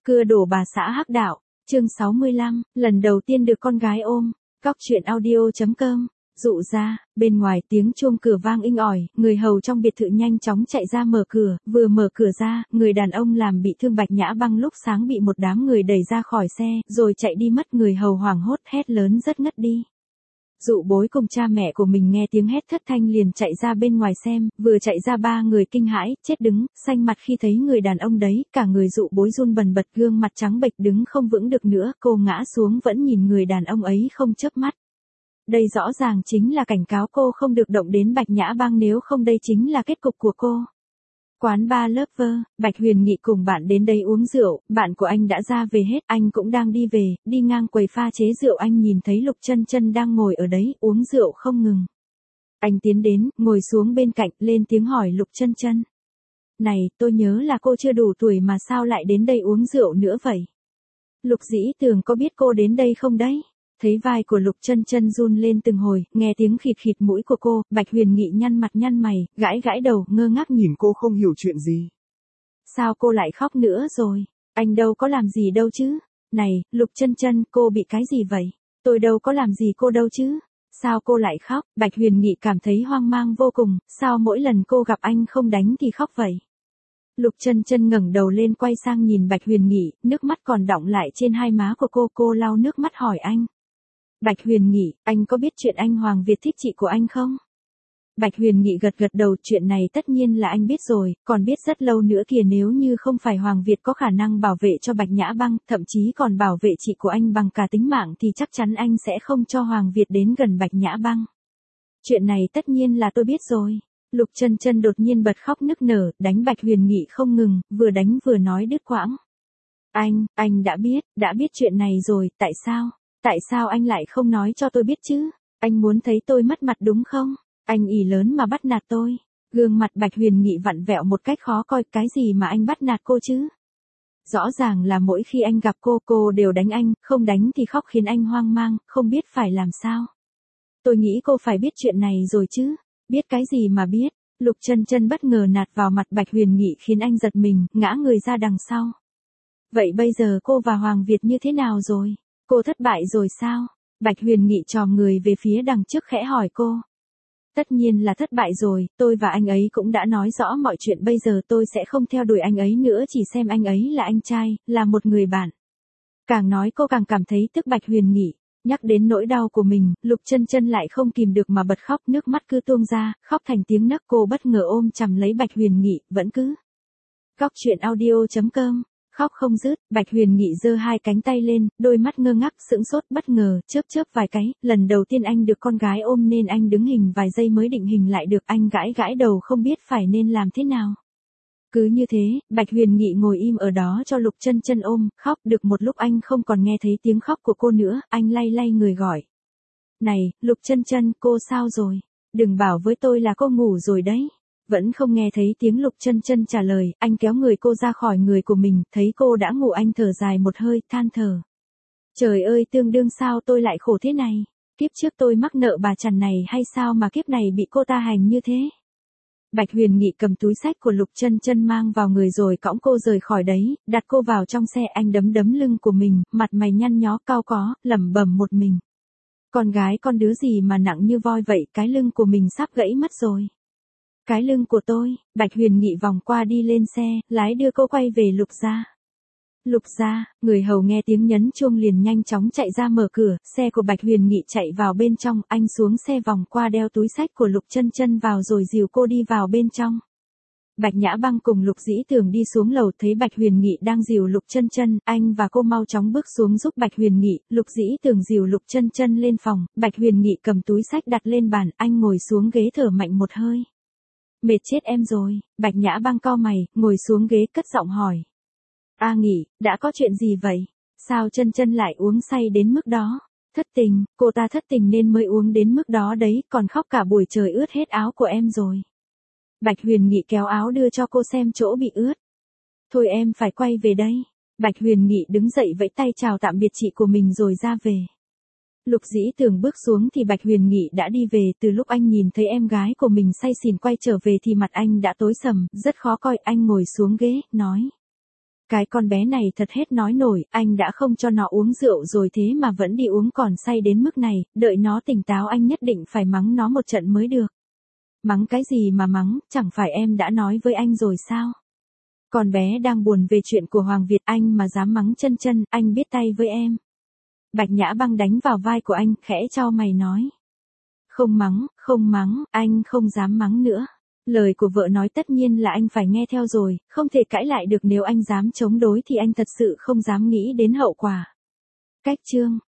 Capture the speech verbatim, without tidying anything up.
Cưa đổ bà xã hắc đạo, chương sáu mươi lăm, lần đầu tiên được con gái ôm, cóc truyện audio.com, dụ ra, bên ngoài tiếng chuông cửa vang inh ỏi, người hầu trong biệt thự nhanh chóng chạy ra mở cửa, vừa mở cửa ra, người đàn ông làm bị thương Bạch Nhã Băng lúc sáng bị một đám người đẩy ra khỏi xe, rồi chạy đi mất, người hầu hoảng hốt hét lớn rất ngất đi. Dụ bối cùng cha mẹ của mình nghe tiếng hét thất thanh liền chạy ra bên ngoài xem, vừa chạy ra ba người kinh hãi, chết đứng, xanh mặt khi thấy người đàn ông đấy, cả người dụ bối run bần bật, gương mặt trắng bệch đứng không vững được nữa, cô ngã xuống vẫn nhìn người đàn ông ấy không chớp mắt. Đây rõ ràng chính là cảnh cáo cô không được động đến Bạch Nhã Băng, nếu không đây chính là kết cục của cô. Quán bar Lover, Bạch Huyền Nghị cùng bạn đến đây uống rượu, bạn của anh đã ra về hết, anh cũng đang đi về, đi ngang quầy pha chế rượu anh nhìn thấy Lục Chân Chân đang ngồi ở đấy, uống rượu không ngừng. Anh tiến đến, ngồi xuống bên cạnh, lên tiếng hỏi Lục Chân Chân. Này, tôi nhớ là cô chưa đủ tuổi mà sao lại đến đây uống rượu nữa vậy? Lục Dĩ Tường có biết cô đến đây không đấy? Thấy vai của Lục Chân Chân run lên từng hồi, nghe tiếng khịt khịt mũi của cô, Bạch Huyền Nghị nhăn mặt nhăn mày, gãi gãi đầu, ngơ ngác nhìn cô không hiểu chuyện gì. Sao cô lại khóc nữa rồi? Anh đâu có làm gì đâu chứ? Này, Lục Chân Chân, cô bị cái gì vậy? Tôi đâu có làm gì cô đâu chứ? Sao cô lại khóc? Bạch Huyền Nghị cảm thấy hoang mang vô cùng, sao mỗi lần cô gặp anh không đánh thì khóc vậy? Lục Chân Chân ngẩng đầu lên quay sang nhìn Bạch Huyền Nghị, nước mắt còn đọng lại trên hai má của cô, cô lau nước mắt hỏi anh. Bạch Huyền Nghị, anh có biết chuyện anh Hoàng Việt thích chị của anh không? Bạch Huyền Nghị gật gật đầu, chuyện này tất nhiên là anh biết rồi, còn biết rất lâu nữa kìa, nếu như không phải Hoàng Việt có khả năng bảo vệ cho Bạch Nhã Băng, thậm chí còn bảo vệ chị của anh bằng cả tính mạng thì chắc chắn anh sẽ không cho Hoàng Việt đến gần Bạch Nhã Băng. Chuyện này tất nhiên là tôi biết rồi. Lục Chân Chân đột nhiên bật khóc nức nở, đánh Bạch Huyền Nghị không ngừng, vừa đánh vừa nói đứt quãng. Anh, anh đã biết, đã biết chuyện này rồi, tại sao? Tại sao anh lại không nói cho tôi biết chứ? Anh muốn thấy tôi mất mặt đúng không? Anh ỷ lớn mà bắt nạt tôi. Gương mặt Bạch Huyền Nghị vặn vẹo một cách khó coi, cái gì mà anh bắt nạt cô chứ? Rõ ràng là mỗi khi anh gặp cô, cô đều đánh anh, không đánh thì khóc khiến anh hoang mang, không biết phải làm sao. Tôi nghĩ cô phải biết chuyện này rồi chứ? Biết cái gì mà biết? Lục Chân Chân bất ngờ nạt vào mặt Bạch Huyền Nghị khiến anh giật mình, ngã người ra đằng sau. Vậy bây giờ cô và Hoàng Việt như thế nào rồi? Cô thất bại rồi sao? Bạch Huyền Nghị chòm người về phía đằng trước khẽ hỏi cô. Tất nhiên là thất bại rồi, tôi và anh ấy cũng đã nói rõ mọi chuyện, bây giờ tôi sẽ không theo đuổi anh ấy nữa, chỉ xem anh ấy là anh trai, là một người bạn. Càng nói cô càng cảm thấy tức. Bạch Huyền Nghị nhắc đến nỗi đau của mình, Lục Chân Chân lại không kìm được mà bật khóc, nước mắt cứ tuôn ra, khóc thành tiếng nấc, cô bất ngờ ôm chầm lấy Bạch Huyền Nghị, vẫn cứ. Cóc truyện audio.com, khóc không dứt. Bạch Huyền Nghị giơ hai cánh tay lên, đôi mắt ngơ ngác, sững sốt, bất ngờ, chớp chớp vài cái, lần đầu tiên anh được con gái ôm nên anh đứng hình vài giây mới định hình lại được, anh gãi gãi đầu không biết phải nên làm thế nào. Cứ như thế, Bạch Huyền Nghị ngồi im ở đó cho Lục Chân Chân ôm, khóc, được một lúc anh không còn nghe thấy tiếng khóc của cô nữa, anh lay lay người gọi. Này, Lục Chân Chân, cô sao rồi? Đừng bảo với tôi là cô ngủ rồi đấy. Vẫn không nghe thấy tiếng Lục Chân Chân trả lời, anh kéo người cô ra khỏi người của mình, thấy cô đã ngủ anh thở dài một hơi, than thở. Trời ơi, tương đương sao tôi lại khổ thế này? Kiếp trước tôi mắc nợ bà chằn này hay sao mà kiếp này bị cô ta hành như thế? Bạch Huyền Nghị cầm túi xách của Lục Chân Chân mang vào người rồi cõng cô rời khỏi đấy, đặt cô vào trong xe, anh đấm đấm lưng của mình, mặt mày nhăn nhó cau có, lẩm bẩm một mình. Con gái con đứa gì mà nặng như voi vậy, cái lưng của mình sắp gãy mất rồi. Cái lưng của tôi. Bạch Huyền Nghị vòng qua đi lên xe, lái đưa cô quay về Lục gia. Lục gia, người hầu nghe tiếng nhấn chuông liền nhanh chóng chạy ra mở cửa, xe của Bạch Huyền Nghị chạy vào bên trong, anh xuống xe vòng qua đeo túi xách của Lục Chân Chân vào rồi dìu cô đi vào bên trong. Bạch Nhã Băng cùng Lục Dĩ Tường đi xuống lầu, thấy Bạch Huyền Nghị đang dìu Lục Chân Chân, anh và cô mau chóng bước xuống giúp Bạch Huyền Nghị, Lục Dĩ Tường dìu Lục Chân Chân lên phòng, Bạch Huyền Nghị cầm túi xách đặt lên bàn, anh ngồi xuống ghế thở mạnh một hơi. Mệt chết em rồi. Bạch Nhã Băng cau mày, ngồi xuống ghế cất giọng hỏi. A Nghị, đã có chuyện gì vậy? Sao Chân Chân lại uống say đến mức đó? Thất tình, cô ta thất tình nên mới uống đến mức đó đấy, còn khóc cả buổi trời ướt hết áo của em rồi. Bạch Huyền Nghị kéo áo đưa cho cô xem chỗ bị ướt. Thôi em phải quay về đây. Bạch Huyền Nghị đứng dậy vẫy tay chào tạm biệt chị của mình rồi ra về. Lục Dĩ Tường bước xuống thì Bạch Huyền Nghị đã đi về, từ lúc anh nhìn thấy em gái của mình say xỉn quay trở về thì mặt anh đã tối sầm, rất khó coi, anh ngồi xuống ghế, nói. Cái con bé này thật hết nói nổi, anh đã không cho nó uống rượu rồi thế mà vẫn đi uống còn say đến mức này, đợi nó tỉnh táo anh nhất định phải mắng nó một trận mới được. Mắng cái gì mà mắng, chẳng phải em đã nói với anh rồi sao? Con bé đang buồn về chuyện của Hoàng Việt, anh mà dám mắng Chân Chân, anh biết tay với em. Bạch Nhã Băng đánh vào vai của anh, khẽ chau mày nói. Không mắng, không mắng, anh không dám mắng nữa. Lời của vợ nói tất nhiên là anh phải nghe theo rồi, không thể cãi lại được, nếu anh dám chống đối thì anh thật sự không dám nghĩ đến hậu quả. Cách chương